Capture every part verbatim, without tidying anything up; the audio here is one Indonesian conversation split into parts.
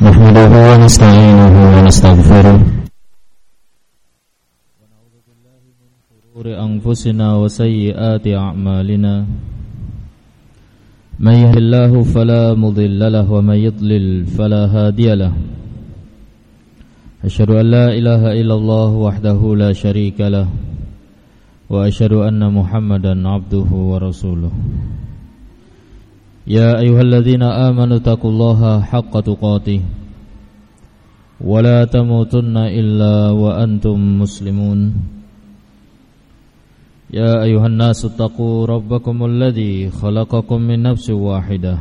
نحمده ونستعينه ونستغفره ونعوذ بالله من شرور أنفسنا وسيئات أعمالنا من يهد الله فلا مضل له ومن يضلل فلا هادي له أشهد أن لا إله إلا الله وحده لا شريك له وأشهد أن محمدا عبده ورسوله يا أيها الذين آمنوا اتقوا الله حق تقاته ولا تموتن إلا وأنتم مسلمون يا أيها الناس اتقوا ربكم الذي خلقكم من نفس واحدة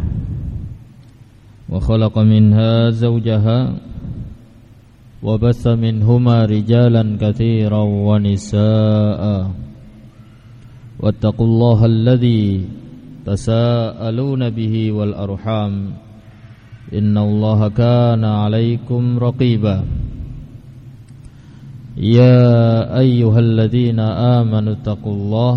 وخلق منها زوجها وبث منهما رجالا كثيرا ونساء واتقوا الله الذي تساءلون به والأرحام إن الله كان عليكم رقيبا يا أيها الذين آمنوا اتقوا الله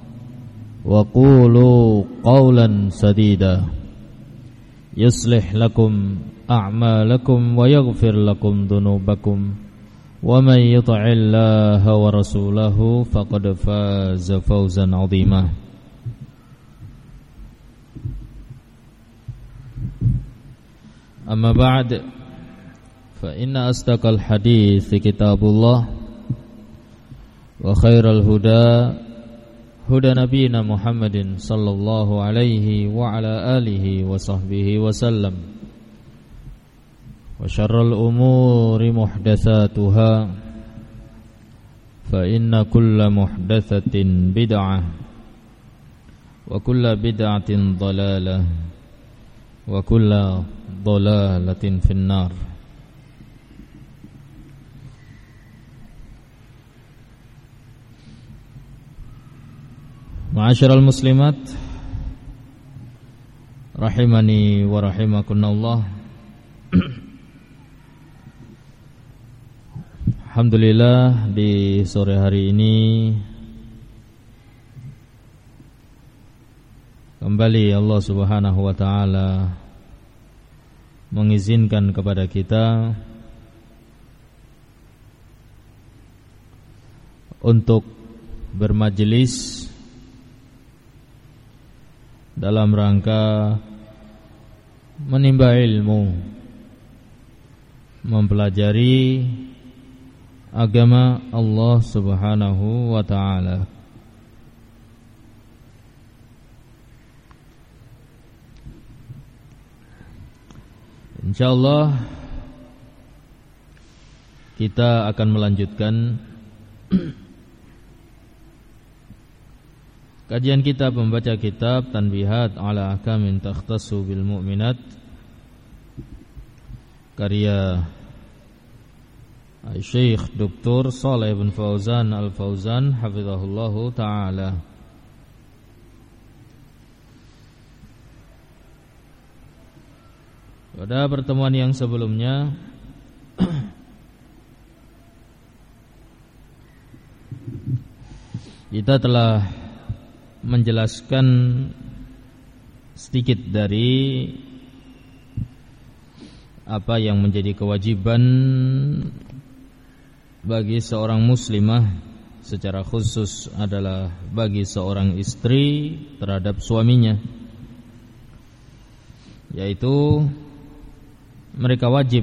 وقولوا قولا سديدا يصلح لكم أعمالكم ويغفر لكم ذنوبكم ومن يطع الله ورسوله فقد فاز فوزا عظيما أما بعد فإن أصدق الحديث كتاب الله وخير الهدى هدى نبينا محمد صلى الله عليه وعلى آله وصحبه وسلم وشر الأمور محدثاتها فإن كل محدثة بدعة وكل بدعة ضلالة وكل ضلالة في النار. Ma'asyiral muslimat rahimani wa rahimakunallah. Alhamdulillah di sore hari ini kembali Allah Subhanahu wa taala mengizinkan kepada kita untuk bermajelis dalam rangka menimba ilmu, mempelajari agama Allah Subhanahu wa taala. InsyaAllah kita akan melanjutkan kajian kita membaca kitab Tanbihat ala Ahkamin Takhtassu bil Mu'minat karya Syekh Doktor Shalih bin Fauzan Al-Fauzan hafizahullahu ta'ala. Pada pertemuan yang sebelumnya kita telah menjelaskan sedikit dari apa yang menjadi kewajiban bagi seorang muslimah, secara khusus adalah bagi seorang istri terhadap suaminya, yaitu mereka wajib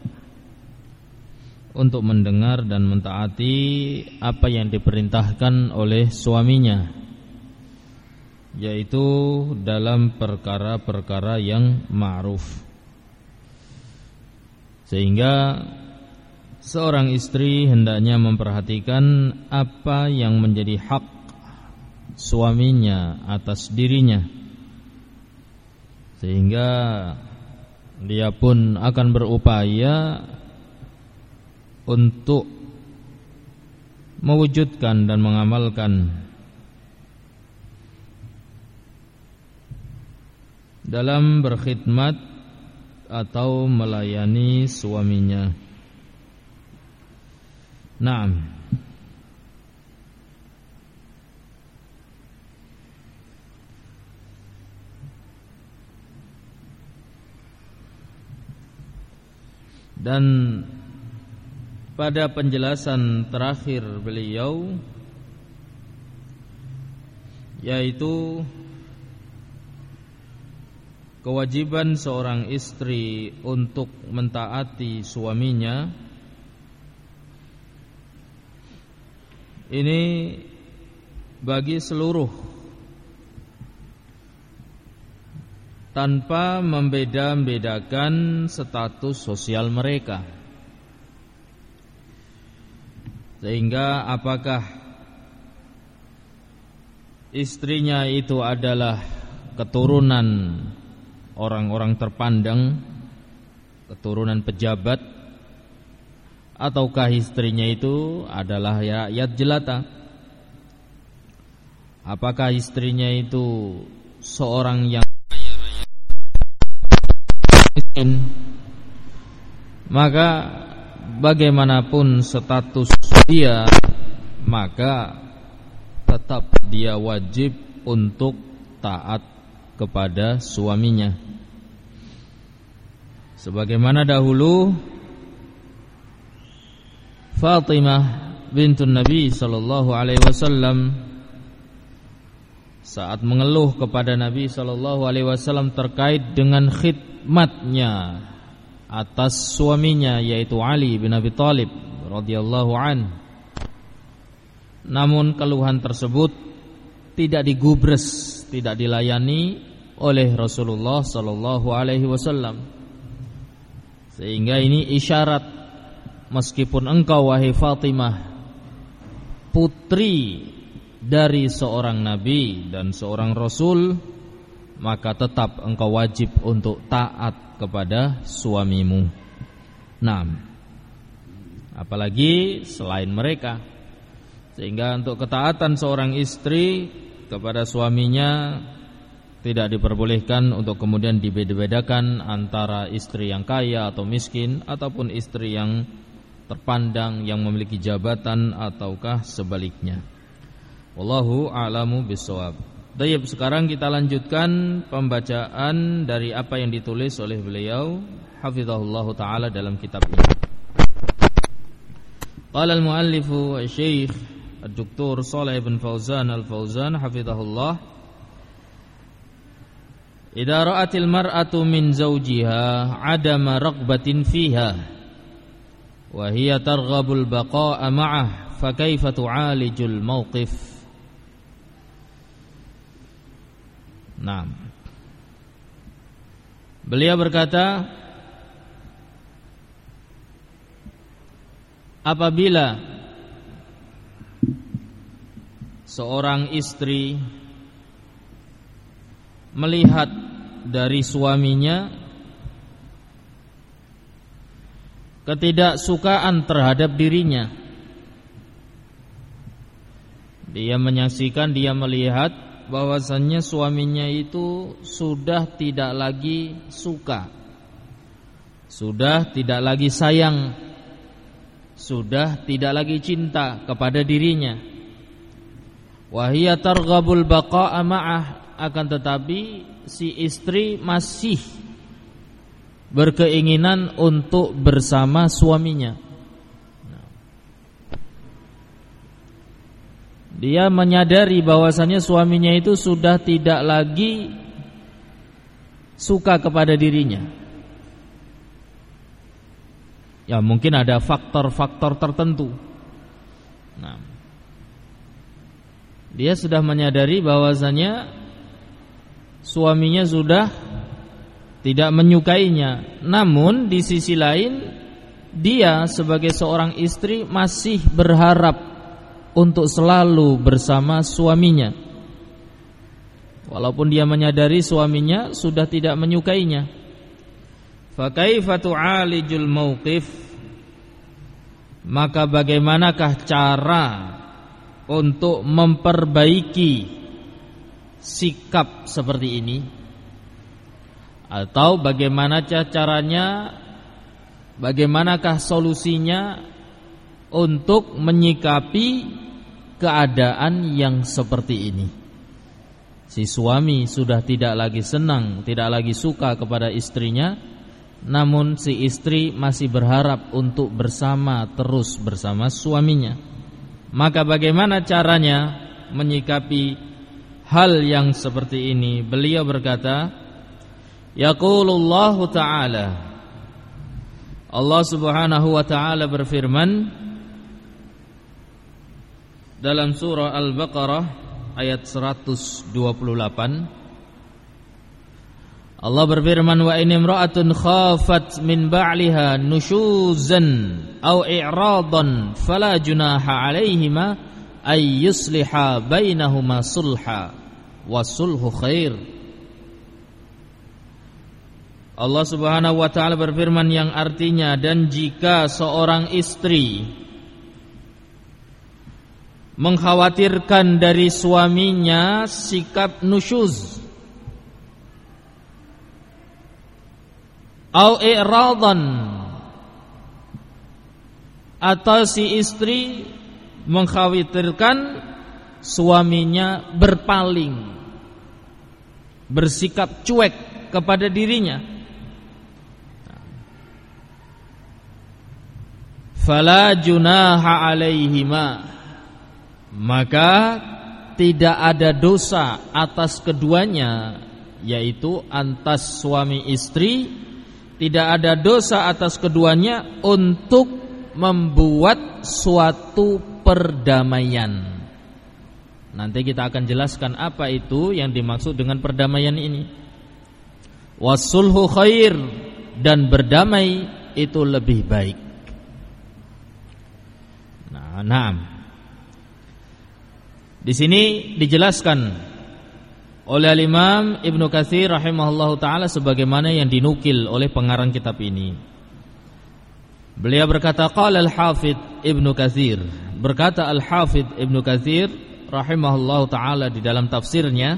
untuk mendengar dan mentaati apa yang diperintahkan oleh suaminya, yaitu dalam perkara-perkara yang ma'ruf. Sehingga seorang istri hendaknya memperhatikan apa yang menjadi hak suaminya atas dirinya, sehingga dia pun akan berupaya untuk mewujudkan dan mengamalkan dalam berkhidmat atau melayani suaminya. Naam. Dan pada penjelasan terakhir beliau, yaitu kewajiban seorang istri untuk mentaati suaminya, ini bagi seluruh, tanpa membeda-bedakan status sosial mereka. Sehingga apakah istrinya itu adalah keturunan orang-orang terpandang, keturunan pejabat, ataukah istrinya itu adalah rakyat jelata? Apakah istrinya itu seorang yang miskin? Maka bagaimanapun status dia, maka tetap dia wajib untuk taat kepada suaminya. Sebagaimana dahulu Fatimah bintun Nabi sallallahu alaihi wasallam saat mengeluh kepada Nabi sallallahu alaihi wasallam terkait dengan khidmatnya atas suaminya, yaitu Ali bin Abi Thalib radhiyallahu an. Namun keluhan tersebut tidak digubres, tidak dilayani oleh Rasulullah sallallahu alaihi wasallam. Sehingga ini isyarat, meskipun engkau wahai Fatimah putri dari seorang nabi dan seorang rasul, maka tetap engkau wajib untuk taat kepada suamimu. Nah, apalagi selain mereka. Sehingga untuk ketaatan seorang istri kepada suaminya tidak diperbolehkan untuk kemudian dibeda-bedakan antara istri yang kaya atau miskin, ataupun istri yang terpandang, yang memiliki jabatan, ataukah sebaliknya. Wallahu a'lamu bissawab. Baik, sekarang kita lanjutkan pembacaan dari apa yang ditulis oleh beliau hafizahullah taala dalam kitab ini. Qala al-muallifu Syekh Ad-Doktor Shalih bin Fauzan Al-Fauzan hafizahullah, idza ra'atil mar'atu min zawjiha 'adama raghbatin fiha wa hiya targhabul baqa'a ma'ah fa kaifa tu'alijul mawqif. Nah, beliau berkata, apabila seorang istri melihat dari suaminya ketidaksukaan terhadap dirinya, dia menyaksikan, dia melihat bahwasannya suaminya itu sudah tidak lagi suka, sudah tidak lagi sayang, sudah tidak lagi cinta kepada dirinya. Wa hiya targhabul baqa'a ma'ah, akan tetapi si istri masih berkeinginan untuk bersama suaminya. Dia menyadari bahwasannya suaminya itu sudah tidak lagi suka kepada dirinya. Ya, mungkin ada faktor-faktor tertentu. Nah, dia sudah menyadari bahwasannya suaminya sudah tidak menyukainya. Namun di sisi lain, dia sebagai seorang istri masih berharap untuk selalu bersama suaminya, walaupun dia menyadari suaminya sudah tidak menyukainya. Fa kaifa tu'alijul mauqif, maka bagaimanakah cara untuk memperbaiki sikap seperti ini? Atau bagaimana caranya, bagaimanakah solusinya untuk menyikapi keadaan yang seperti ini? Si suami sudah tidak lagi senang, tidak lagi suka kepada istrinya, namun si istri masih berharap untuk bersama terus bersama suaminya. Maka bagaimana caranya menyikapi hal yang seperti ini? Beliau berkata, yaqulullahu ta'ala, Allah subhanahu wa ta'ala berfirman dalam surah Al-Baqarah ayat seratus dua puluh delapan. Allah berfirman, wa in imra'atun khafat min ba'liha nushuzan aw i'radan fala junaha 'alaihima ay yusliha bainahuma sulha wa sulhu khair. Allah Subhanahu wa taala berfirman yang artinya, dan jika seorang istri mengkhawatirkan dari suaminya sikap nusyuz au i'radan, atau si istri mengkhawatirkan suaminya berpaling, bersikap cuek kepada dirinya, fala junaha alaihima, maka tidak ada dosa atas keduanya, yaitu atas suami istri. Tidak ada dosa atas keduanya untuk membuat suatu perdamaian. Nanti kita akan jelaskan apa itu yang dimaksud dengan perdamaian ini. Wasulhu khair, dan berdamai itu lebih baik. Nah, nah. Di sini dijelaskan oleh Imam Ibnu Katsir rahimahullahu taala sebagaimana yang dinukil oleh pengarang kitab ini. Beliau berkata, qala al-Hafidz Ibnu Katsir, berkata al-Hafidz Ibnu Katsir rahimahullahu taala di dalam tafsirnya,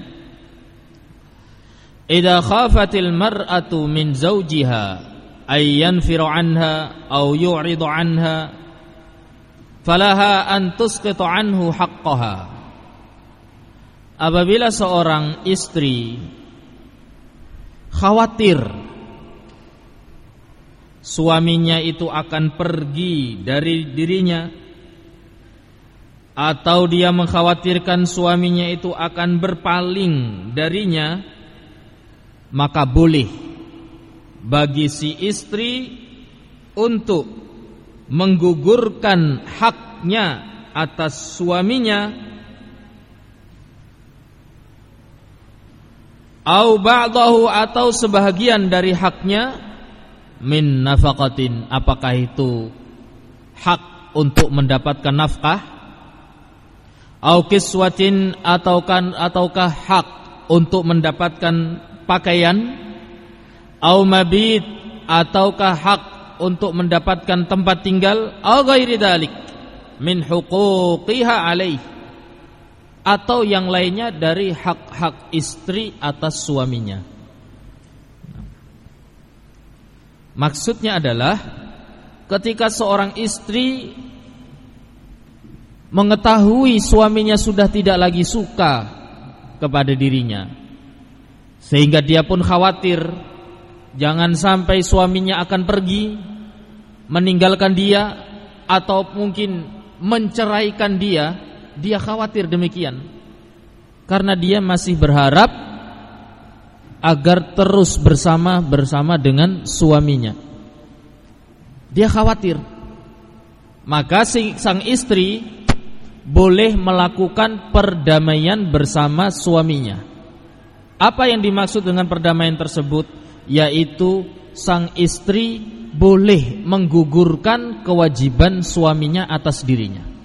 idza khafatil mar'atu min zawjiha ay yanfiru anha aw yu'ridu anha falaha an tusqita anhu haqqaha. Apabila seorang istri khawatir suaminya itu akan pergi dari dirinya, atau dia mengkhawatirkan suaminya itu akan berpaling darinya, maka boleh bagi si istri untuk menggugurkan haknya atas suaminya, au ba'dahu, atau sebahagian dari haknya, min nafaqatin, apakah itu hak untuk mendapatkan nafkah, au kiswatin, ataukah ataukah hak untuk mendapatkan pakaian, au mabit, ataukah hak untuk mendapatkan tempat tinggal, au ghairi dzalik min huquqiha alaihi, atau yang lainnya dari hak-hak istri atas suaminya. Maksudnya adalah ketika seorang istri mengetahui suaminya sudah tidak lagi suka kepada dirinya, sehingga dia pun khawatir jangan sampai suaminya akan pergi, meninggalkan dia, atau mungkin menceraikan dia. Dia khawatir demikian karena dia masih berharap agar terus bersama bersama dengan suaminya. Dia khawatir. Maka si, sang istri boleh melakukan perdamaian bersama suaminya. Apa yang dimaksud dengan perdamaian tersebut? Yaitu sang istri boleh menggugurkan kewajiban suaminya atas dirinya.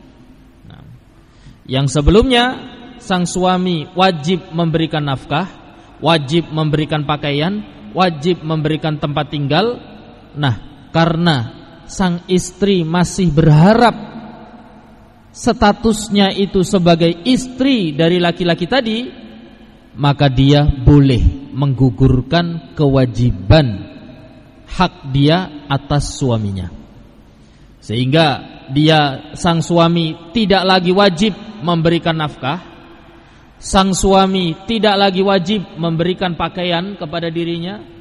Yang sebelumnya sang suami wajib memberikan nafkah, wajib memberikan pakaian, wajib memberikan tempat tinggal. Nah, karena sang istri masih berharap statusnya itu sebagai istri dari laki-laki tadi, maka dia boleh menggugurkan kewajiban hak dia atas suaminya. Sehingga dia, sang suami, tidak lagi wajib memberikan nafkah, sang suami tidak lagi wajib memberikan pakaian kepada dirinya,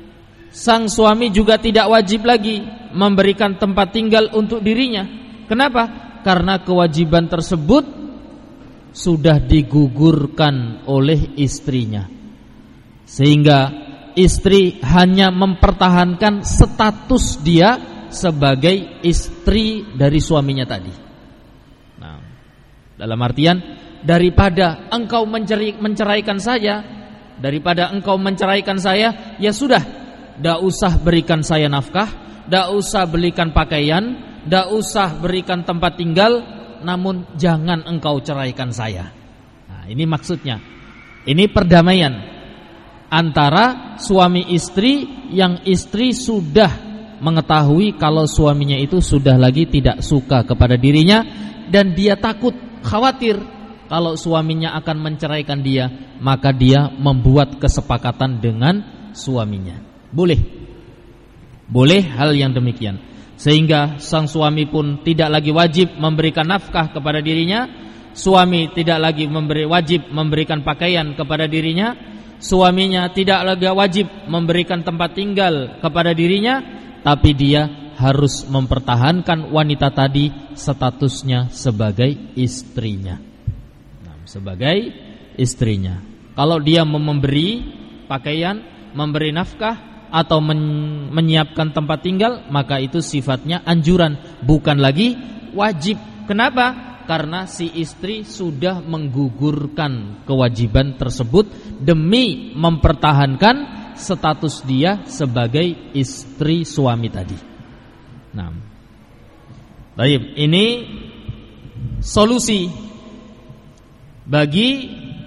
sang suami juga tidak wajib lagi memberikan tempat tinggal untuk dirinya. Kenapa? Karena kewajiban tersebut sudah digugurkan oleh istrinya, sehingga istri hanya mempertahankan status dia sebagai istri dari suaminya tadi. Nah, dalam artian daripada engkau mencerai, menceraikan saya, daripada engkau menceraikan saya, ya sudah, tidak usah berikan saya nafkah, tidak usah belikan pakaian, tidak usah berikan tempat tinggal, namun jangan engkau ceraikan saya. Nah, ini maksudnya. Ini perdamaian antara suami istri yang istri sudah mengetahui kalau suaminya itu sudah lagi tidak suka kepada dirinya, dan dia takut, khawatir kalau suaminya akan menceraikan dia, maka dia membuat kesepakatan dengan suaminya. Boleh, boleh hal yang demikian, sehingga sang suami pun tidak lagi wajib memberikan nafkah kepada dirinya, suami tidak lagi memberi, wajib memberikan pakaian kepada dirinya, suaminya tidak lagi wajib memberikan tempat tinggal kepada dirinya, tapi dia harus mempertahankan wanita tadi statusnya sebagai istrinya. Nah, sebagai istrinya. Kalau dia memberi pakaian, memberi nafkah, atau men- menyiapkan tempat tinggal, maka itu sifatnya anjuran, bukan lagi wajib. Kenapa? Karena si istri sudah menggugurkan kewajiban tersebut demi mempertahankan status dia sebagai istri suami tadi. Nah, baik, ini solusi bagi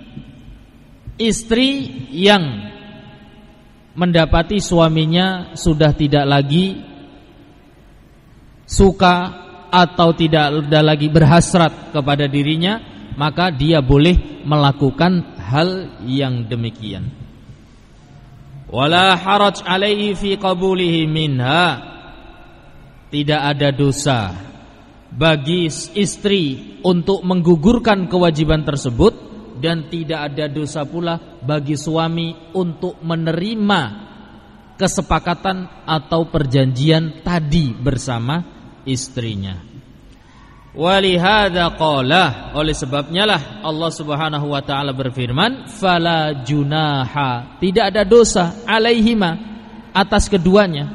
istri yang mendapati suaminya sudah tidak lagi suka atau tidak ada lagi berhasrat kepada dirinya, maka dia boleh melakukan hal yang demikian. Wala haraj alaihi fi qabulihi minha. Tidak ada dosa bagi istri untuk menggugurkan kewajiban tersebut, dan tidak ada dosa pula bagi suami untuk menerima kesepakatan atau perjanjian tadi bersama istrinya. Walihada qala, oleh sebabnya lah Allah Subhanahu wa taala berfirman, fala junaha, tidak ada dosa alaihima, atas keduanya,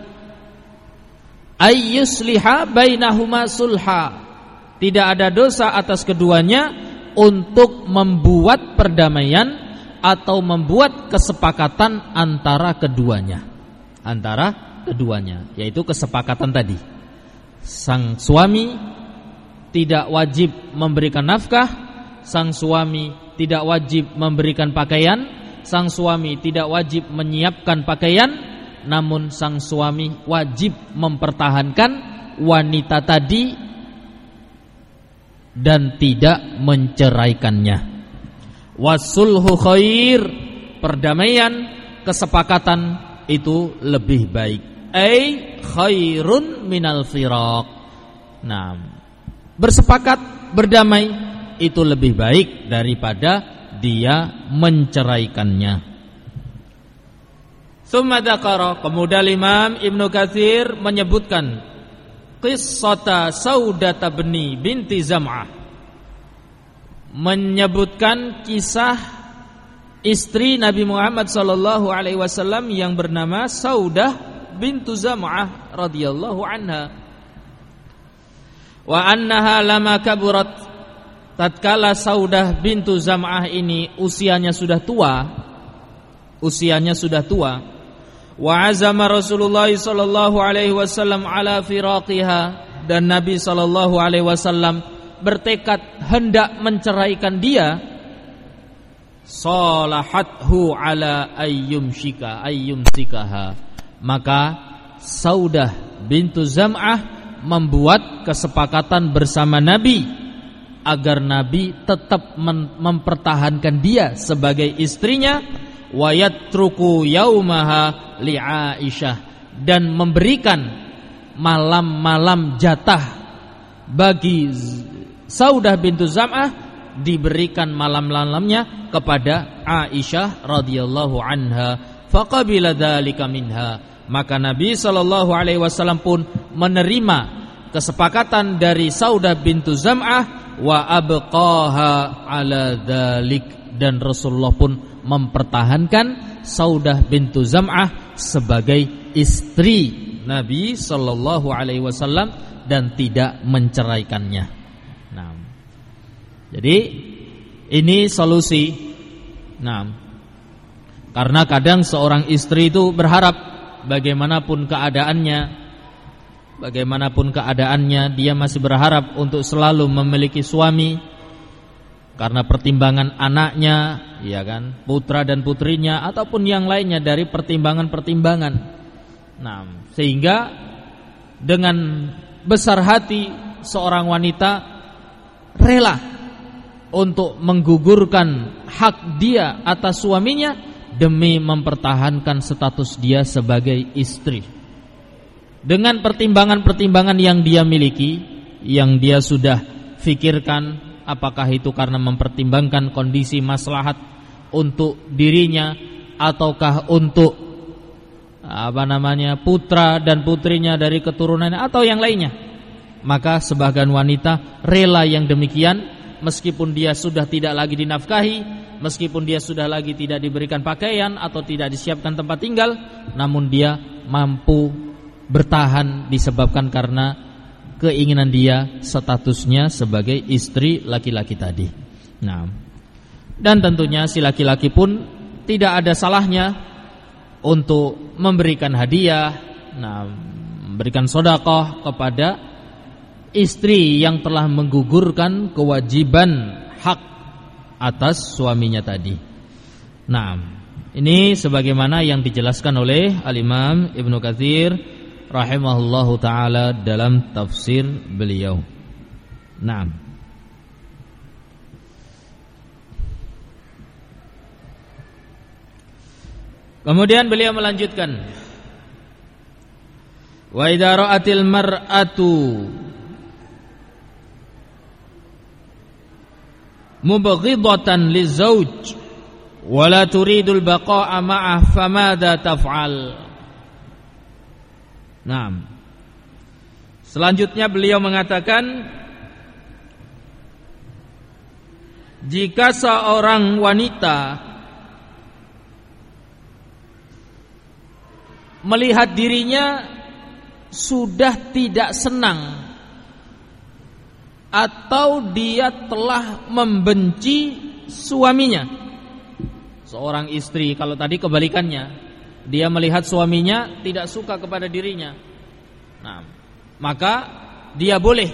ayyusliha bainahuma sulha, tidak ada dosa atas keduanya untuk membuat perdamaian atau membuat kesepakatan antara keduanya, antara keduanya, yaitu kesepakatan tadi. Sang suami tidak wajib memberikan nafkah, sang suami tidak wajib memberikan pakaian, sang suami tidak wajib menyiapkan pakaian, namun sang suami wajib mempertahankan wanita tadi dan tidak menceraikannya. Wasulhu khair, perdamaian, kesepakatan itu lebih baik. Ai khairun minal firaq. Nah, bersepakat, berdamai itu lebih baik daripada dia menceraikannya. Tsumma dzakara, kemudian Imam Ibnu Katsir menyebutkan qissata Saudah bni binti Zam'ah, menyebutkan kisah istri Nabi Muhammad sallallahu alaihi wasallam yang bernama Saudah bintu Zam'ah radhiyallahu anha. Wa annaha lama kaburat, tatkala Saudah bintu Zam'ah ini usianya sudah tua, usianya sudah tua. Wa azama Rasulullah sallallahu alaihi wasallam ala firaqiha, dan Nabi sallallahu alaihi wasallam bertekad hendak menceraikan dia. Salahathu ala ayyumshika ayyumsikaha, maka Saudah bintu Zam'ah membuat kesepakatan bersama Nabi agar Nabi tetap mempertahankan dia sebagai istrinya, wa yatruku yaumaha li Aisyah, dan memberikan malam-malam jatah bagi Saudah bintu Zam'ah, diberikan malam-malamnya kepada Aisyah radhiyallahu anha. Faqabila dzalika minha, Maka Nabi sallallahu alaihi wasallam pun menerima kesepakatan dari Saudah bintu Zam'ah wa abqaha ala dzalik, dan Rasulullah pun mempertahankan Saudah bintu Zam'ah sebagai istri Nabi sallallahu alaihi wasallam dan tidak menceraikannya. Nah, jadi ini solusi. Nah, karena kadang seorang istri itu berharap bagaimanapun keadaannya, bagaimanapun keadaannya dia masih berharap untuk selalu memiliki suami karena pertimbangan anaknya, ya kan, putra dan putrinya ataupun yang lainnya dari pertimbangan-pertimbangan. Nah, sehingga dengan besar hati seorang wanita rela untuk menggugurkan hak dia atas suaminya demi mempertahankan status dia sebagai istri. Dengan pertimbangan-pertimbangan yang dia miliki, yang dia sudah fikirkan, apakah itu karena mempertimbangkan kondisi maslahat untuk dirinya ataukah untuk apa namanya putra dan putrinya dari keturunannya atau yang lainnya. Maka sebagian wanita rela yang demikian, meskipun dia sudah tidak lagi dinafkahi, meskipun dia sudah lagi tidak diberikan pakaian atau tidak disiapkan tempat tinggal, namun dia mampu bertahan disebabkan karena keinginan dia statusnya sebagai istri laki-laki tadi. Nah, dan tentunya si laki-laki pun tidak ada salahnya untuk memberikan hadiah, nah, memberikan sedekah kepada istri yang telah menggugurkan kewajiban hak atas suaminya tadi. Nah, ini sebagaimana yang dijelaskan oleh Al-Imam Ibnu Katsir rahimahullahu taala dalam tafsir beliau. Nah, kemudian beliau melanjutkan, wa idza ra'atil mar'atu mubghidatan lizauj wa la turidul baqa'a ma'ah famadza taf'al. Nah, selanjutnya beliau mengatakan, jika seorang wanita melihat dirinya sudah tidak senang atau dia telah membenci suaminya. Seorang istri, kalau tadi kebalikannya, dia melihat suaminya tidak suka kepada dirinya. Nah, maka dia boleh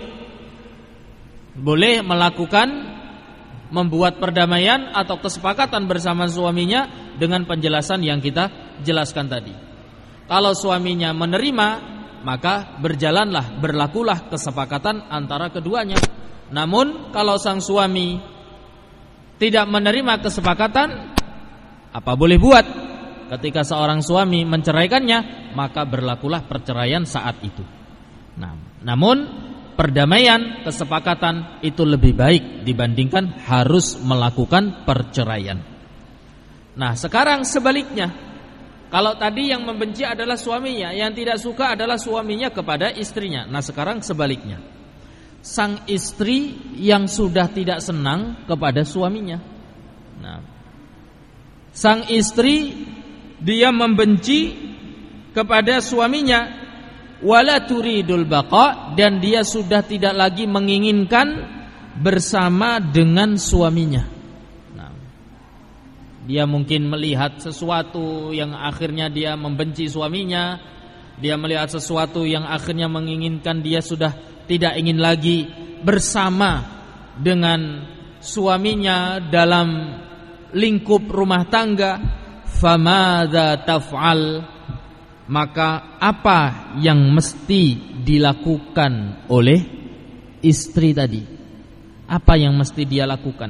boleh melakukan membuat perdamaian atau kesepakatan bersama suaminya dengan penjelasan yang kita jelaskan tadi. Kalau suaminya menerima, maka berjalanlah, berlakulah kesepakatan antara keduanya. Namun kalau sang suami tidak menerima kesepakatan, apa boleh buat? Ketika seorang suami menceraikannya, maka berlakulah perceraian saat itu. Nah, namun perdamaian, kesepakatan itu lebih baik dibandingkan harus melakukan perceraian. Nah, sekarang sebaliknya, kalau tadi yang membenci adalah suaminya, yang tidak suka adalah suaminya kepada istrinya. Nah, sekarang sebaliknya, sang istri yang sudah tidak senang kepada suaminya. Nah, sang istri dia membenci kepada suaminya, wala turidul baqa, dan dia sudah tidak lagi menginginkan bersama dengan suaminya. Nah, dia mungkin melihat sesuatu yang akhirnya dia membenci suaminya, dia melihat sesuatu yang akhirnya menginginkan dia sudah tidak ingin lagi bersama dengan suaminya dalam lingkup rumah tangga. Famadza taf'al, maka apa yang mesti dilakukan oleh istri tadi? Apa yang mesti dia lakukan?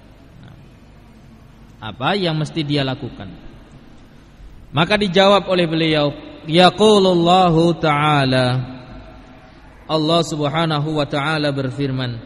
Apa yang mesti dia lakukan? Maka dijawab oleh beliau, yaqulullahu ta'ala, Allah Subhanahu wa ta'ala berfirman,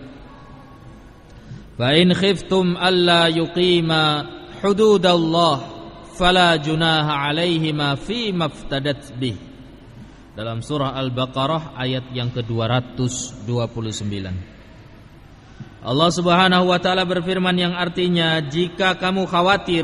fa in khiftum alla yuqima hududallah fala junaha 'alaihima fi maftadat bih. Dalam surah Al-Baqarah ayat yang ke dua ratus dua puluh sembilan. Allah Subhanahu wa taala berfirman yang artinya, jika kamu khawatir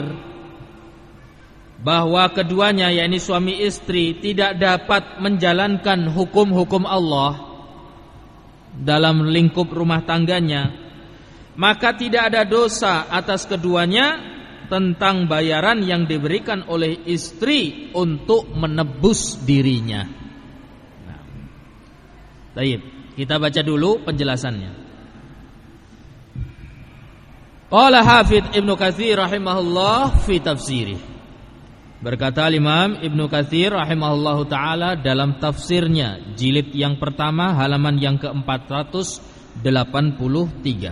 bahwa keduanya, yakni suami istri, tidak dapat menjalankan hukum-hukum Allah dalam lingkup rumah tangganya, maka tidak ada dosa atas keduanya tentang bayaran yang diberikan oleh istri untuk menebus dirinya. Nah, baik, kita baca dulu penjelasannya. Qala Hafidz Ibnu Katsir rahimahullah fi tafsirih. Berkata Imam Ibnu Katsir rahimahullahu taala dalam tafsirnya jilid yang pertama halaman yang ke empat ratus delapan puluh tiga.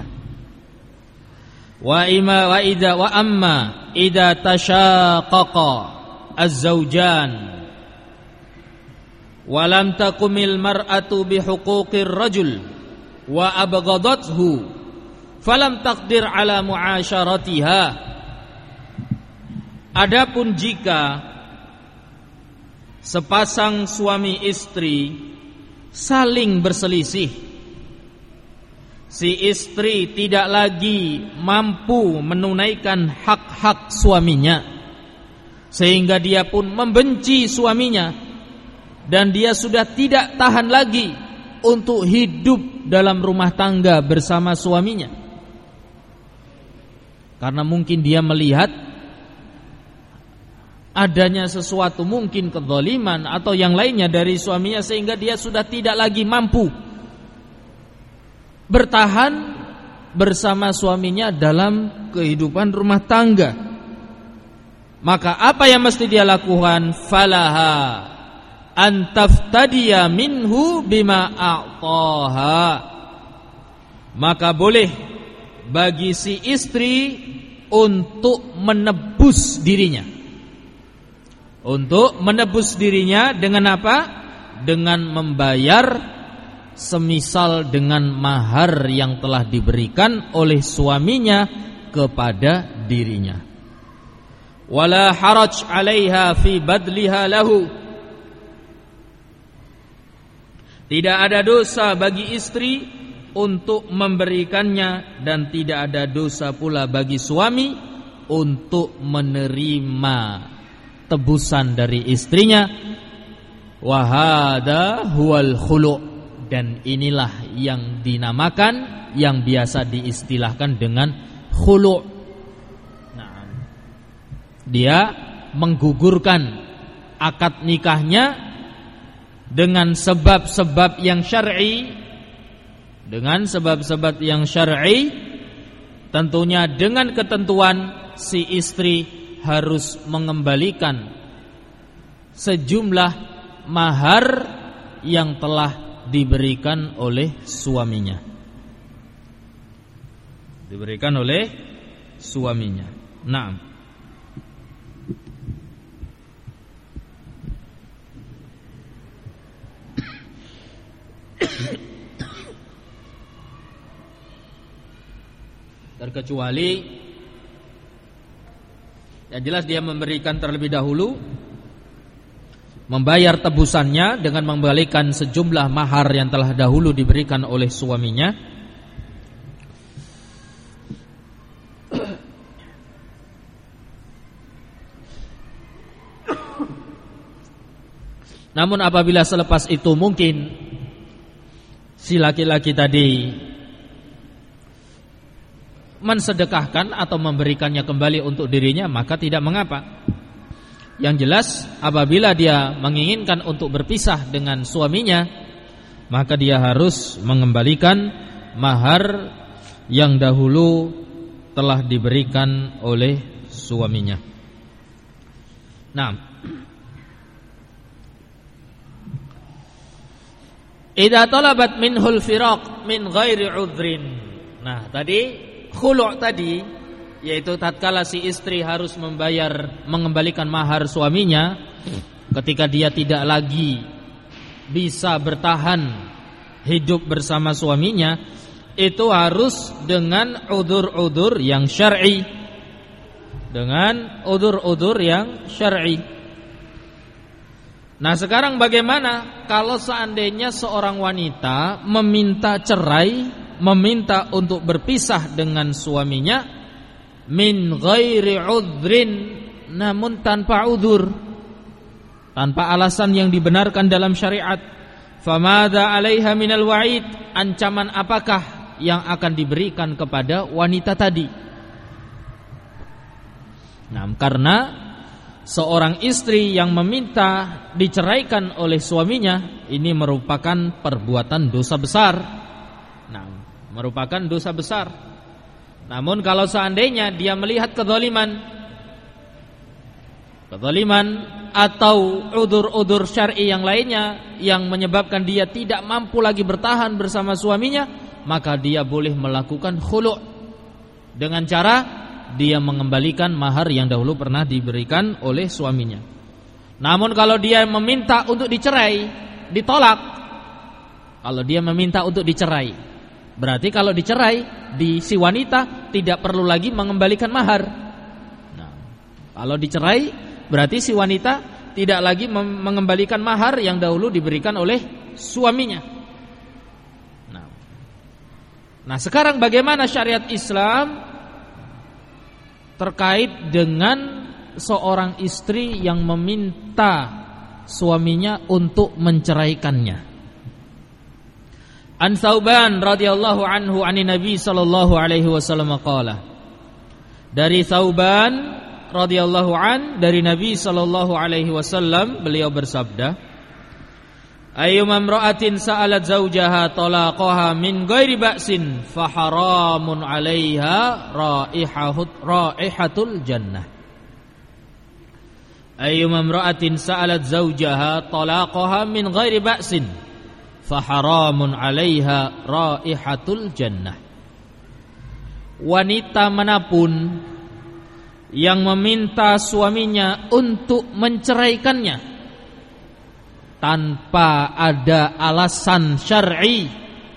Wa ima wa idza wa amma idza tashaqqaqa az-zawjan wa lam taqumil mar'atu bi huquqir rajul wa abghadathu falam taqdir ala mu'asyaratiha. Adapun jika sepasang suami istri saling berselisih, si istri tidak lagi mampu menunaikan hak-hak suaminya, sehingga dia pun membenci suaminya, dan dia sudah tidak tahan lagi untuk hidup dalam rumah tangga bersama suaminya, karena mungkin dia melihat adanya sesuatu, mungkin kezaliman atau yang lainnya dari suaminya, sehingga dia sudah tidak lagi mampu bertahan bersama suaminya dalam kehidupan rumah tangga. Maka apa yang mesti dia lakukan? Falaha an taftadiya minhu bima a'taha. Maka boleh bagi si istri untuk menebus dirinya. Untuk menebus dirinya dengan apa? Dengan membayar semisal dengan mahar yang telah diberikan oleh suaminya kepada dirinya. Wala haraj 'alaiha fi badliha lahu. Tidak ada dosa bagi istri untuk memberikannya, dan tidak ada dosa pula bagi suami untuk menerima tebusan dari istrinya. Wahada huwal khulu', dan inilah yang dinamakan, yang biasa diistilahkan dengan khulu'. Nah, dia menggugurkan akad nikahnya dengan sebab-sebab yang syar'i, dengan sebab-sebab yang syar'i, tentunya dengan ketentuan si istri harus mengembalikan sejumlah mahar yang telah diberikan oleh suaminya. Diberikan oleh suaminya. Naam. Terkecuali yang jelas dia memberikan terlebih dahulu, membayar tebusannya dengan mengembalikan sejumlah mahar yang telah dahulu diberikan oleh suaminya. Namun apabila selepas itu mungkin si laki-laki tadi mensedekahkan atau memberikannya kembali untuk dirinya, maka tidak mengapa. Yang jelas apabila dia menginginkan untuk berpisah dengan suaminya, maka dia harus mengembalikan mahar yang dahulu telah diberikan oleh suaminya. Nah, idza talabat minhul firaq min ghairi udhrin. Nah, tadi khulu' tadi, yaitu tatkala si istri harus membayar, mengembalikan mahar suaminya ketika dia tidak lagi bisa bertahan hidup bersama suaminya, itu harus dengan udzur-udzur yang syar'i, dengan udzur-udzur yang syar'i. Nah, sekarang bagaimana kalau seandainya seorang wanita meminta cerai, meminta untuk berpisah dengan suaminya min ghairi udhrin, namun tanpa udzur, tanpa alasan yang dibenarkan dalam syariat. Famadza 'alaiha minal wa'id, ancaman apakah yang akan diberikan kepada wanita tadi? Nah, karena seorang istri yang meminta diceraikan oleh suaminya ini merupakan perbuatan dosa besar. Nah, merupakan dosa besar. Namun kalau seandainya dia melihat kezaliman kezaliman atau udzur-udzur syar'i yang lainnya yang menyebabkan dia tidak mampu lagi bertahan bersama suaminya, maka dia boleh melakukan khulu' dengan cara dia mengembalikan mahar yang dahulu pernah diberikan oleh suaminya. Namun kalau dia meminta untuk dicerai, ditolak. Kalau dia meminta untuk dicerai, berarti kalau dicerai, di si wanita tidak perlu lagi mengembalikan mahar. Nah, kalau dicerai berarti si wanita tidak lagi mengembalikan mahar yang dahulu diberikan oleh suaminya. Nah, nah sekarang bagaimana syariat Islam terkait dengan seorang istri yang meminta suaminya untuk menceraikannya? An Thauban radhiyallahu anhu anin Nabi sallallahu alaihi wasallam qala. Dari Thauban radhiyallahu an dari Nabi sallallahu alaihi wasallam, beliau bersabda, ayyuma imra'atin sa'alat zawjaha talaqaha min ghairi ba'sin fa haramun 'alaiha raihahut raihatul jannah. Ayyuma imra'atin sa'alat zawjaha talaqaha min ghairi ba'sin fa haramun 'alaiha raihatul jannah. Wanita manapun yang meminta suaminya untuk menceraikannya tanpa ada alasan syar'i,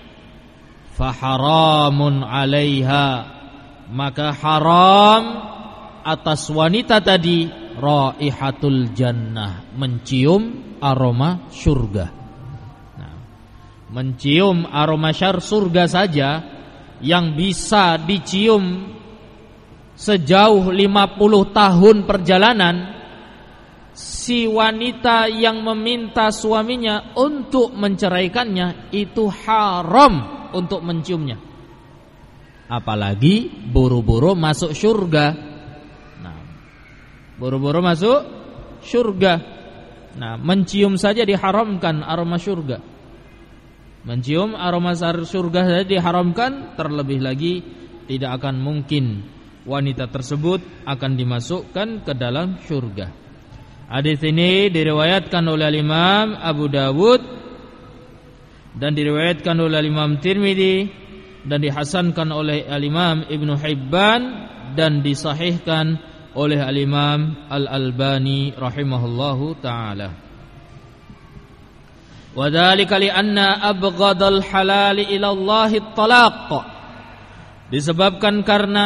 faharamun 'alaiha, maka haram atas wanita tadi raihatul jannah, mencium aroma surga. Nah, mencium aroma syar surga saja yang bisa dicium sejauh lima puluh tahun perjalanan, si wanita yang meminta suaminya untuk menceraikannya itu haram untuk menciumnya. Apalagi buru-buru masuk surga. Nah, buru-buru masuk surga. Nah, mencium saja diharamkan aroma surga. Mencium aroma surga saja diharamkan, terlebih lagi tidak akan mungkin wanita tersebut akan dimasukkan ke dalam surga. Hadis ini diriwayatkan oleh Imam Abu Dawud dan diriwayatkan oleh Imam Tirmidzi dan dihasankan oleh Imam Ibnu Hibban dan disahihkan oleh Imam Al-Albani rahimahullahu taala. Wa dzalika li anna abghadal halal ila Allah at-talaq. Disebabkan karena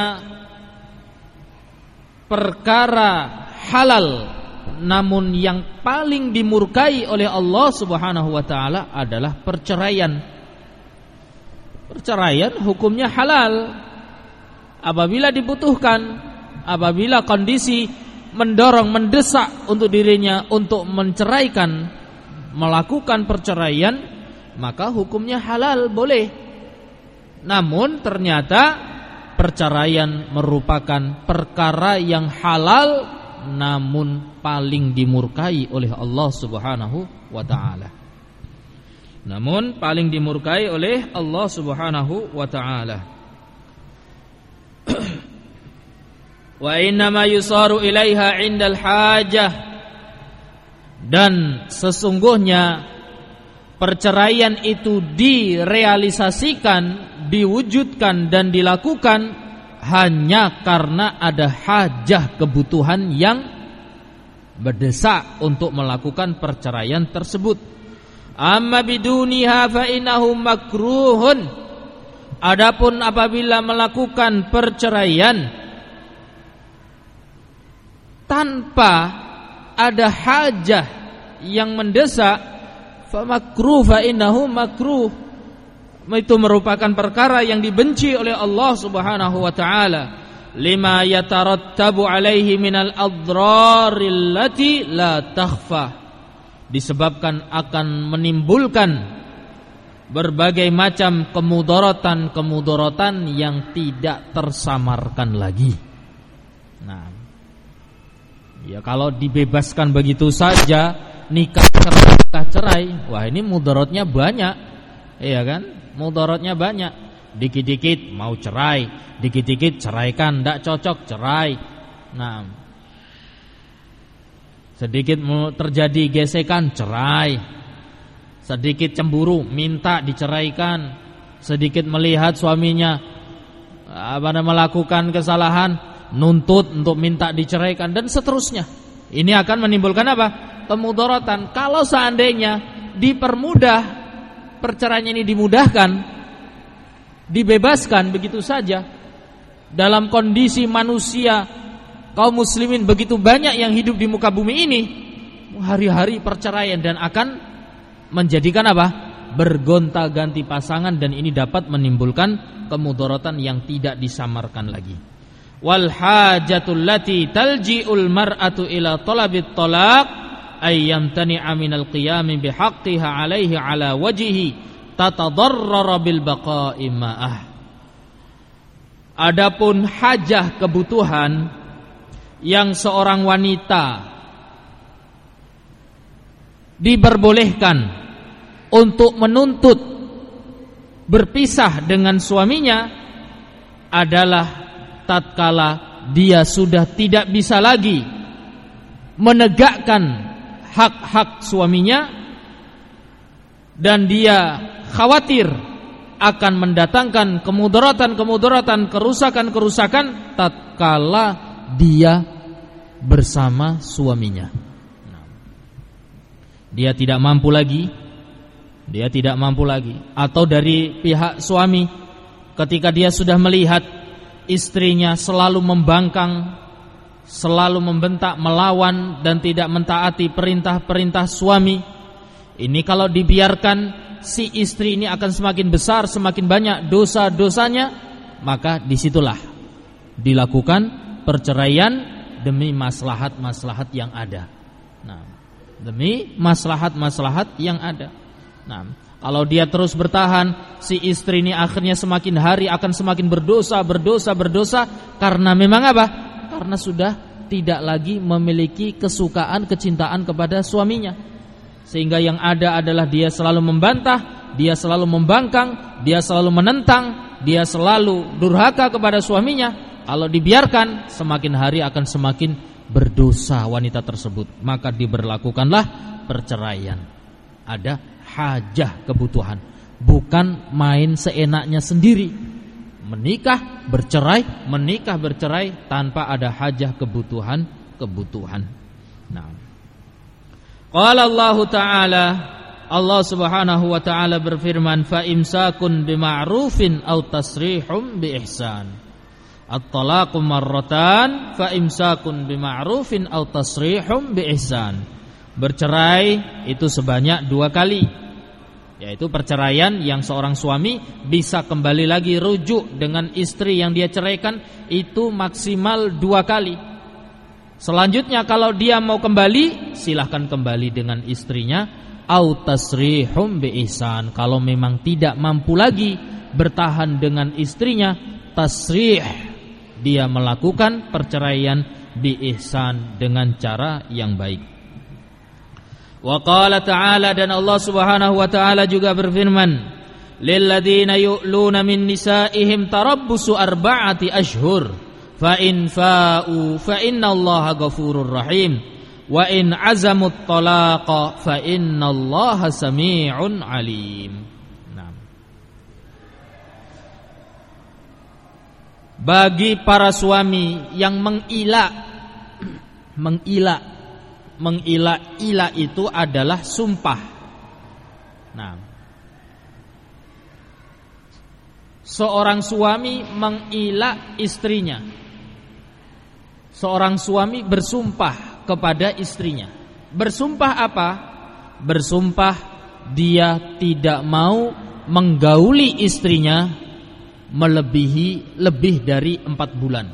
perkara halal namun yang paling dimurkai oleh Allah Subhanahu wa taala adalah perceraian. Perceraian hukumnya halal apabila dibutuhkan, apabila kondisi mendorong, mendesak untuk dirinya untuk menceraikan, melakukan perceraian, maka hukumnya halal, boleh. Namun ternyata perceraian merupakan perkara yang halal namun paling dimurkai oleh Allah Subhanahu wa taala. Namun paling dimurkai oleh Allah Subhanahu wa taala. Wa inna ma yusaru ilaiha 'indal hajah, dan sesungguhnya perceraian itu direalisasikan, diwujudkan dan dilakukan hanya karena ada hajah, kebutuhan yang berdesak untuk melakukan perceraian tersebut. Amma biduniha fa innahu makruhun. Adapun apabila melakukan perceraian tanpa ada hajah yang mendesak, fa makruh fa innahu makruh, itu merupakan perkara yang dibenci oleh Allah Subhanahu wa taala, lima yatarattabu alaihi minal adraril lati la takhfa, disebabkan akan menimbulkan berbagai macam kemudaratan-kemudaratan yang tidak tersamarkan lagi. Nah, ya kalau dibebaskan begitu saja, nikah cerai, nikah cerai, wah ini mudaratnya banyak, iya kan? Mudaratnya banyak. Dikit-dikit mau cerai, dikit-dikit ceraikan, tidak cocok cerai. Nah, sedikit terjadi gesekan cerai, sedikit cemburu minta diceraikan, sedikit melihat suaminya apa melakukan kesalahan nuntut untuk minta diceraikan, dan seterusnya. Ini akan menimbulkan apa? Kemudaratan. Kalau seandainya dipermudah, perceraian ini dimudahkan, dibebaskan begitu saja, dalam kondisi manusia kaum muslimin begitu banyak yang hidup di muka bumi ini, hari-hari perceraian, dan akan menjadikan apa? Bergonta-ganti pasangan, dan ini dapat menimbulkan kemudaratan yang tidak disamarkan lagi. Wal hajatul lati talji'ul mar'atu ila talabit talaq ay yamtani'a minal qiyami bihaqqiha 'alaihi 'ala wajhihi tatadarrara bil baqa'i ma'ah. Adapun hajah kebutuhan yang seorang wanita diperbolehkan untuk menuntut berpisah dengan suaminya adalah tatkala dia sudah tidak bisa lagi menegakkan hak-hak suaminya, dan dia khawatir akan mendatangkan kemudaratan-kemudaratan, kerusakan-kerusakan tatkala dia bersama suaminya. Dia tidak mampu lagi, dia tidak mampu lagi, atau dari pihak suami ketika dia sudah melihat istrinya selalu membangkang, selalu membentak, melawan, dan tidak mentaati perintah-perintah suami. Ini kalau dibiarkan, si istri ini akan semakin besar, semakin banyak dosa-dosanya. Maka disitulah dilakukan perceraian demi maslahat-maslahat yang ada. Nah, demi maslahat-maslahat yang ada. Nah, kalau dia terus bertahan, si istri ini akhirnya semakin hari akan semakin berdosa, berdosa, berdosa. Karena memang apa? Karena sudah tidak lagi memiliki kesukaan, kecintaan kepada suaminya. Sehingga yang ada adalah dia selalu membantah, dia selalu membangkang, dia selalu menentang, dia selalu durhaka kepada suaminya. Kalau dibiarkan, semakin hari akan semakin berdosa wanita tersebut. Maka diberlakukanlah perceraian. Ada hajah kebutuhan, bukan main seenaknya sendiri. Menikah bercerai, menikah bercerai tanpa ada hajah kebutuhan kebutuhan. Nah, qala Allah Ta'ala, Allah Subhanahu wa taala berfirman, fa imsakun bima'rufin aw tasrihum bi ihsan. At-talaqu marratan, fa imsakun bima'rufin aw tasrihum bi ihsan. Bercerai itu sebanyak dua kali, yaitu perceraian yang seorang suami bisa kembali lagi rujuk dengan istri yang dia ceraikan itu maksimal dua kali. Selanjutnya kalau dia mau kembali, silahkan kembali dengan istrinya. Au tasrihum bi ihsan. Kalau memang tidak mampu lagi bertahan dengan istrinya, tasrih, dia melakukan perceraian bi ihsan dengan cara yang baik. Wa qala ta'ala, dan Allah Subhanahu wa ta'ala juga berfirman, lil ladzina yu'luna min nisa'ihim tarabbusu arba'ati ashhur fa in fa'u fa innallaha ghafurur rahim wa in azamut talaqa fa innallaha sami'un alim. Nah, bagi para suami yang mengila mengila Mengila-ila itu adalah sumpah. Nah, seorang suami mengila istrinya seorang suami bersumpah kepada istrinya. Bersumpah apa? Bersumpah dia tidak mau menggauli istrinya melebihi lebih dari empat bulan.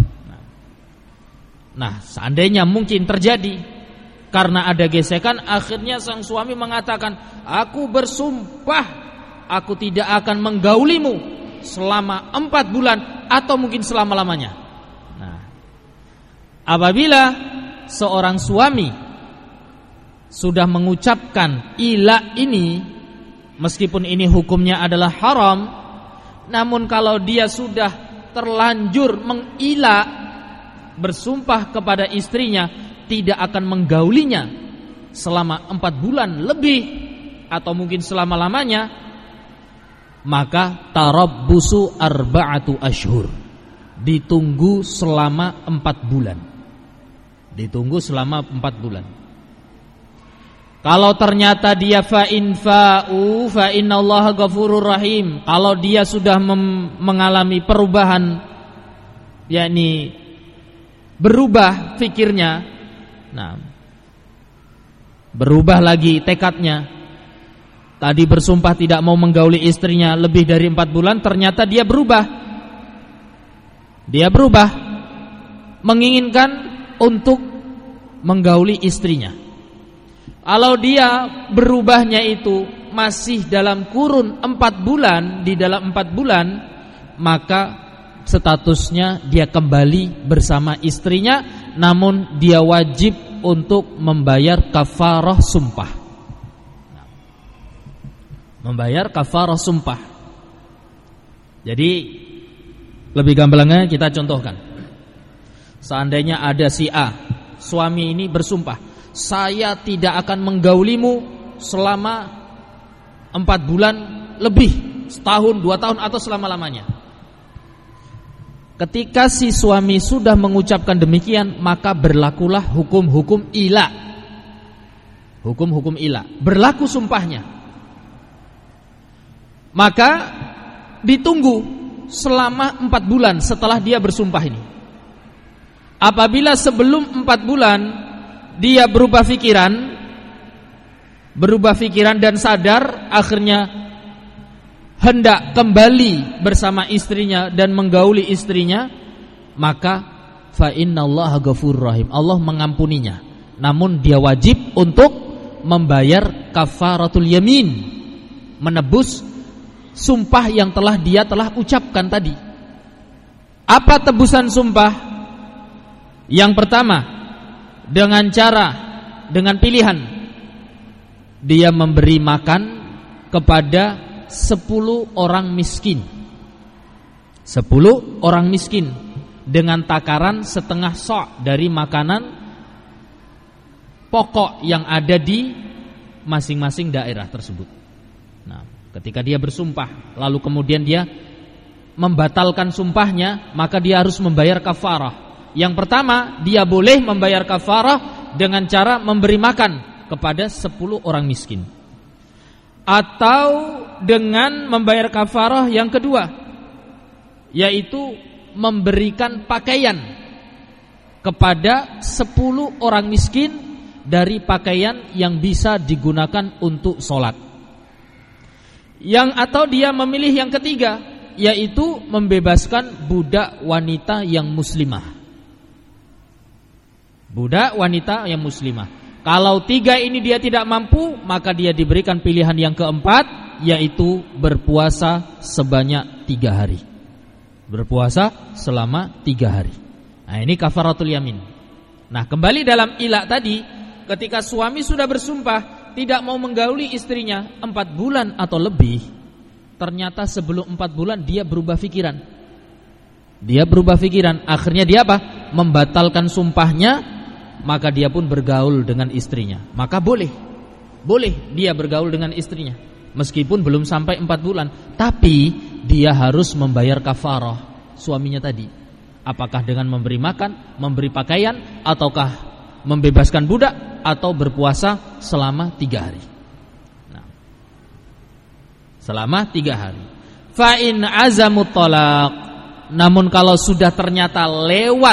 Nah, seandainya mungkin terjadi karena ada gesekan, akhirnya sang suami mengatakan, aku bersumpah aku tidak akan menggaulimu selama empat bulan atau mungkin selama-lamanya. Nah, apabila seorang suami sudah mengucapkan ila ini, meskipun ini hukumnya adalah haram, namun kalau dia sudah terlanjur mengila, bersumpah kepada istrinya tidak akan menggaulinya selama empat bulan lebih atau mungkin selama-lamanya, maka tarabbusu arba'atu ashhur, ditunggu selama empat bulan. Ditunggu selama empat bulan. Kalau ternyata dia fa'in fa'u fa innallaha ghafurur rahim, kalau dia sudah mem- mengalami perubahan, yakni berubah fikirnya, nah, berubah lagi tekadnya, tadi bersumpah tidak mau menggauli istrinya lebih dari empat bulan, ternyata dia berubah. Dia berubah menginginkan untuk menggauli istrinya. Kalau dia berubahnya itu masih dalam kurun empat bulan, di dalam empat bulan, maka statusnya dia kembali bersama istrinya, namun dia wajib untuk membayar kafarah sumpah. Membayar kafarah sumpah. Jadi lebih gampangnya kita contohkan. Seandainya ada si A, suami ini bersumpah, saya tidak akan menggaulimu selama empat bulan lebih, setahun, dua tahun atau selama-lamanya. Ketika si suami sudah mengucapkan demikian, maka berlakulah hukum-hukum ila. Hukum-hukum ila, berlaku sumpahnya. Maka ditunggu selama empat bulan setelah dia bersumpah ini. Apabila sebelum empat bulan dia berubah pikiran, berubah pikiran dan sadar, akhirnya hendak kembali bersama istrinya dan menggauli istrinya, maka fa innallaha ghafurur rahim, Allah mengampuninya. Namun dia wajib untuk membayar kafaratul yamin, menebus sumpah yang telah dia telah ucapkan tadi. Apa tebusan sumpah? Yang pertama, dengan cara, dengan pilihan, dia memberi makan kepada sepuluh orang miskin. Sepuluh orang miskin dengan takaran setengah sok dari makanan pokok yang ada di masing-masing daerah tersebut. Nah, ketika dia bersumpah lalu kemudian dia membatalkan sumpahnya, maka dia harus membayar kafarah. Yang pertama, dia boleh membayar kafarah dengan cara memberi makan kepada sepuluh orang miskin. Atau dengan membayar kafarah yang kedua, yaitu memberikan pakaian kepada sepuluh orang miskin dari pakaian yang bisa digunakan untuk sholat. Yang atau dia memilih yang ketiga, yaitu membebaskan budak wanita yang muslimah. Budak wanita yang muslimah. Kalau tiga ini dia tidak mampu, maka dia diberikan pilihan yang keempat, yaitu berpuasa sebanyak tiga hari. Berpuasa selama tiga hari. Nah, ini kafaratul yamin. Nah, kembali dalam ilak tadi, ketika suami sudah bersumpah tidak mau menggauli istrinya empat bulan atau lebih, ternyata sebelum empat bulan dia berubah pikiran. Dia berubah pikiran, akhirnya dia apa? Membatalkan sumpahnya. Maka dia pun bergaul dengan istrinya. Maka boleh, boleh dia bergaul dengan istrinya meskipun belum sampai empat bulan. Tapi dia harus membayar kafarah suaminya tadi. Apakah dengan memberi makan, memberi pakaian, ataukah membebaskan budak, atau berpuasa selama tiga hari. Nah, selama tiga hari. Fa in azamut talaq, namun kalau sudah ternyata lewat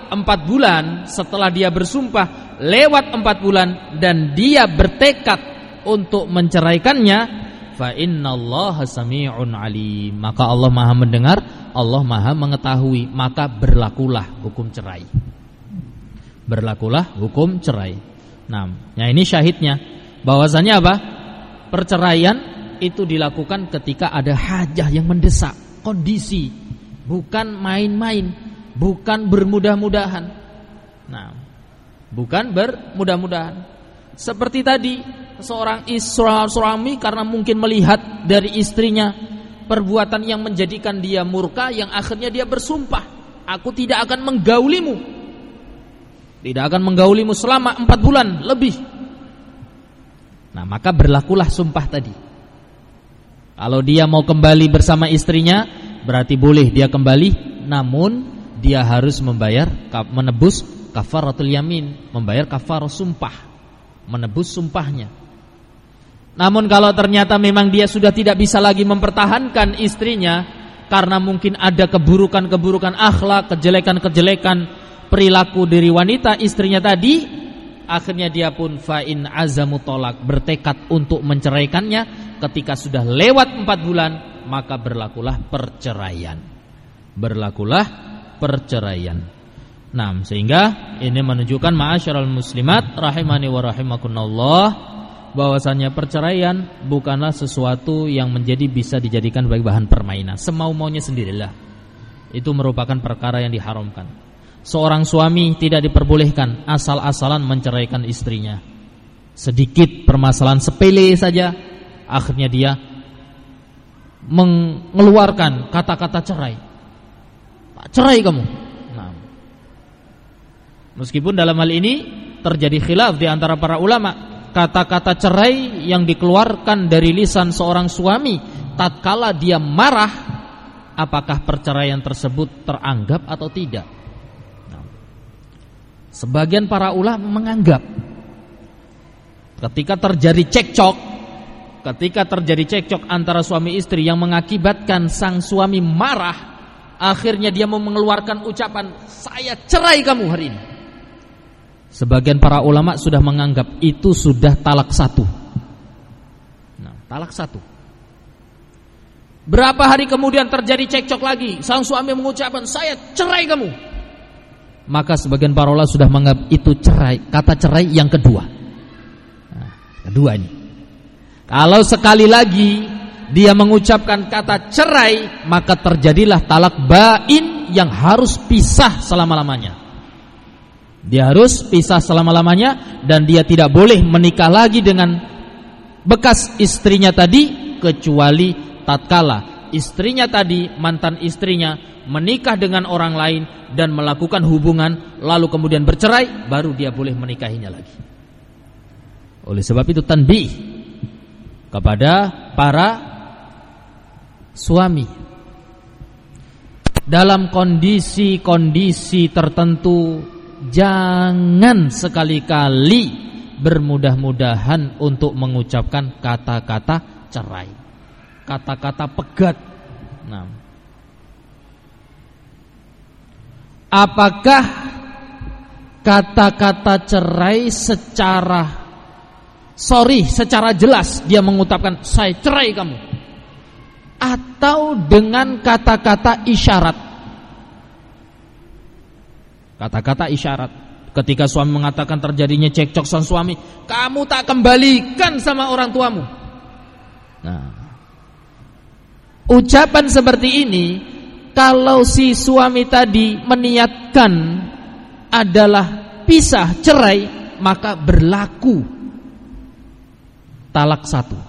empat bulan setelah dia bersumpah, lewat empat bulan dan dia bertekad untuk menceraikannya, fa innallaha sami'un alim, maka Allah Maha mendengar, Allah Maha mengetahui, maka berlakulah hukum cerai. Berlakulah hukum cerai. Nah, ya ini syahidnya bahwasanya apa? Perceraian itu dilakukan ketika ada hajah yang mendesak, kondisi, bukan main-main, bukan bermudah-mudahan. Nah, bukan bermudah-mudahan. Seperti tadi, seorang suami karena mungkin melihat dari istrinya perbuatan yang menjadikan dia murka, yang akhirnya dia bersumpah, aku tidak akan menggaulimu, tidak akan menggaulimu selama empat bulan lebih. Nah, maka berlakulah sumpah tadi. Kalau dia mau kembali bersama istrinya, berarti boleh dia kembali, namun dia harus membayar, menebus kafaratul yamin, membayar kafar sumpah, menebus sumpahnya. Namun kalau ternyata memang dia sudah tidak bisa lagi mempertahankan istrinya karena mungkin ada keburukan-keburukan akhlak, kejelekan-kejelekan perilaku dari wanita istrinya tadi, akhirnya dia pun fa'in azamu tolak, bertekad untuk menceraikannya. Ketika sudah lewat empat bulan, maka berlakulah perceraian. Berlakulah perceraian. Nah, sehingga ini menunjukkan ma'asyiral muslimat rahimani wa rahimakumullah, bahwasanya perceraian bukanlah sesuatu yang menjadi bisa dijadikan sebagai bahan permainan semau-maunya sendirilah. Itu merupakan perkara yang diharamkan. Seorang suami tidak diperbolehkan asal-asalan menceraikan istrinya. Sedikit permasalahan sepele saja, akhirnya dia mengeluarkan kata-kata cerai. Cerai kamu. Nah, meskipun dalam hal ini terjadi khilaf di antara para ulama, kata-kata cerai yang dikeluarkan dari lisan seorang suami tatkala dia marah, apakah perceraian tersebut teranggap atau tidak? Nah, sebagian para ulama menganggap ketika terjadi cekcok, ketika terjadi cekcok antara suami istri yang mengakibatkan sang suami marah, akhirnya dia mau mengeluarkan ucapan, saya cerai kamu hari ini. Sebagian para ulama sudah menganggap itu sudah talak satu. Nah, talak satu. Berapa hari kemudian terjadi cekcok lagi, sang suami mengucapkan, saya cerai kamu. Maka sebagian para ulama sudah menganggap itu cerai, kata cerai yang kedua. Nah, kedua ini. Kalau sekali lagi dia mengucapkan kata cerai, maka terjadilah talak bain yang harus pisah selama-lamanya. Dia harus pisah selama-lamanya dan dia tidak boleh menikah lagi dengan bekas istrinya tadi, kecuali tatkala istrinya tadi, mantan istrinya, menikah dengan orang lain dan melakukan hubungan lalu kemudian bercerai, baru dia boleh menikahinya lagi. Oleh sebab itu tanbih kepada para suami, dalam kondisi-kondisi tertentu jangan sekali-kali bermudah-mudahan untuk mengucapkan kata-kata cerai, kata-kata pegat. Nah, apakah kata-kata cerai secara sorry, secara jelas dia mengutapkan saya cerai kamu, atau dengan kata-kata isyarat? Kata-kata isyarat. Ketika suami mengatakan terjadinya cekcok sang suami, kamu tak kembalikan sama orang tuamu. Nah, ucapan seperti ini, kalau si suami tadi meniatkan adalah pisah, cerai, maka berlaku talak satu.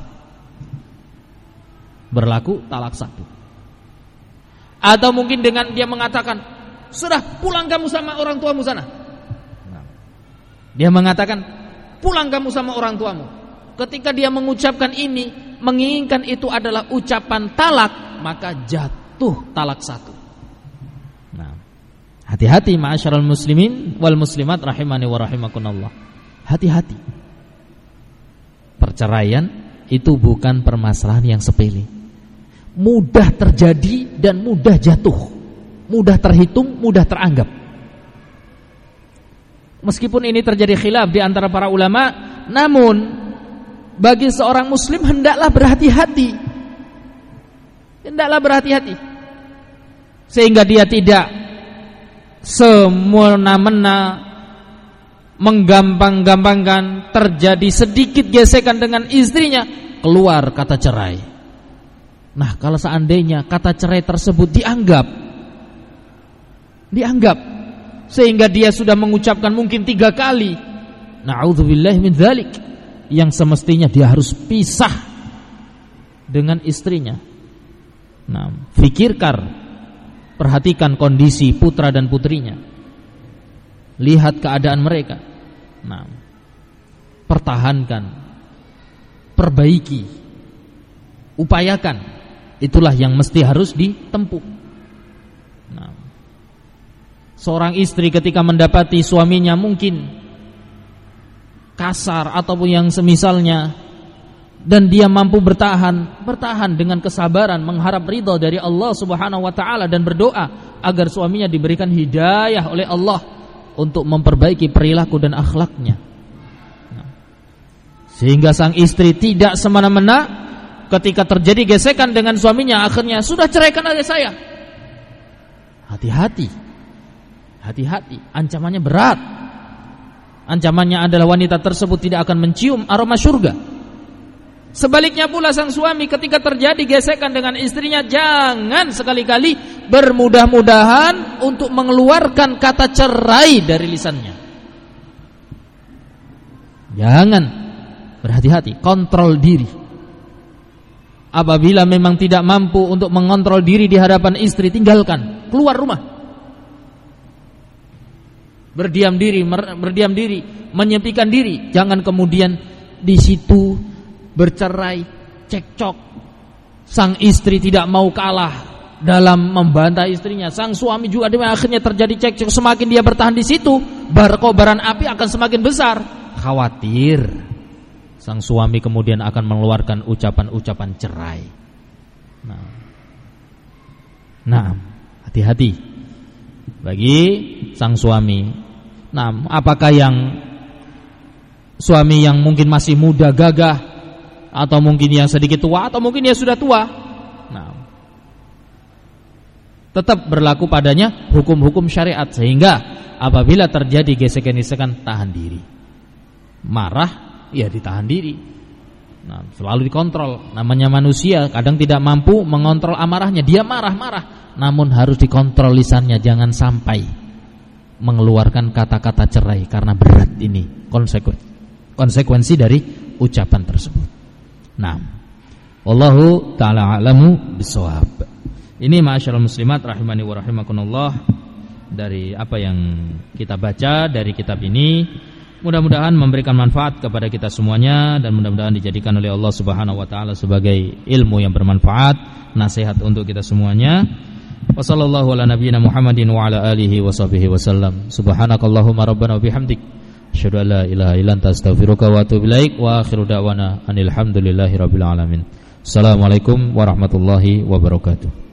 Berlaku talak satu. Atau mungkin dengan dia mengatakan, sudah pulang kamu sama orang tuamu sana. Nah, dia mengatakan pulang kamu sama orang tuamu. Ketika dia mengucapkan ini, menginginkan itu adalah ucapan talak, maka jatuh talak satu. Nah, hati-hati ma'asyiral muslimin wal muslimat rahimani wa rahimakumullah. Hati-hati. Perceraian itu bukan permasalahan yang sepele. Mudah terjadi dan mudah jatuh. Mudah terhitung, mudah teranggap. Meskipun ini terjadi khilaf di antara para ulama, namun bagi seorang muslim hendaklah berhati-hati. Hendaklah berhati-hati sehingga dia tidak semena-mena menggampang-gampangkan terjadi sedikit gesekan dengan istrinya, keluar kata cerai. Nah, kalau seandainya kata cerai tersebut dianggap dianggap sehingga dia sudah mengucapkan mungkin tiga kali, na'udzubillahi min dzalik, yang semestinya dia harus pisah dengan istrinya. Nah, fikirkan, perhatikan kondisi putra dan putrinya, lihat keadaan mereka. Nah, pertahankan, perbaiki, upayakan. Itulah yang mesti harus ditempuh. Nah, seorang istri ketika mendapati suaminya mungkin kasar ataupun yang semisalnya, dan dia mampu bertahan, bertahan dengan kesabaran, mengharap ridha dari Allah Subhanahu wa taala dan berdoa agar suaminya diberikan hidayah oleh Allah untuk memperbaiki perilaku dan akhlaknya. Nah, sehingga sang istri tidak semena-mena ketika terjadi gesekan dengan suaminya, akhirnya sudah ceraikan aja saya. Hati-hati, hati-hati, ancamannya berat. Ancamannya adalah wanita tersebut tidak akan mencium aroma surga. Sebaliknya pula sang suami ketika terjadi gesekan dengan istrinya, jangan sekali-kali bermudah-mudahan untuk mengeluarkan kata cerai dari lisannya. Jangan, berhati-hati, kontrol diri. Apabila memang tidak mampu untuk mengontrol diri di hadapan istri, tinggalkan, keluar rumah. Berdiam diri, berdiam diri, menyepikan diri. Jangan kemudian di situ bercerai, cekcok. Sang istri tidak mau kalah dalam membantah istrinya. Sang suami juga akhirnya terjadi cekcok. Semakin dia bertahan di situ, kobaran api akan semakin besar. Khawatir sang suami kemudian akan mengeluarkan ucapan-ucapan cerai. Nah, nah, hati-hati bagi sang suami. Nah, apakah yang suami yang mungkin masih muda, gagah, atau mungkin yang sedikit tua, atau mungkin dia sudah tua, nah, tetap berlaku padanya hukum-hukum syariat. Sehingga apabila terjadi gesekan-gesekan, tahan diri. Marah, ya ditahan diri. Nah, selalu dikontrol. Namanya manusia kadang tidak mampu mengontrol amarahnya. Dia marah-marah, namun harus dikontrol lisannya. Jangan sampai mengeluarkan kata-kata cerai, karena berat ini konsekuensi, konsekuensi dari ucapan tersebut. Nah, wallahu ta'ala a'lamu bissawab. Ini ma'asyiral muslimat rahimani wa rahimakumullah, dari apa yang kita baca dari kitab ini, mudah-mudahan memberikan manfaat kepada kita semuanya, dan mudah-mudahan dijadikan oleh Allah Subhanahu wa taala sebagai ilmu yang bermanfaat, nasihat untuk kita semuanya. Wa sallallahu ala nabiyyina Muhammadin wa ala alihi wa sahbihi wasallam. Subhanakallahumma rabbana wa bihamdik, asyhadu an la ilaha illa anta astaghfiruka wa atubu ilaik. Wa akhiru da'wana anil hamdulillahi rabbil alamin. Assalamualaikum warahmatullahi wabarakatuh.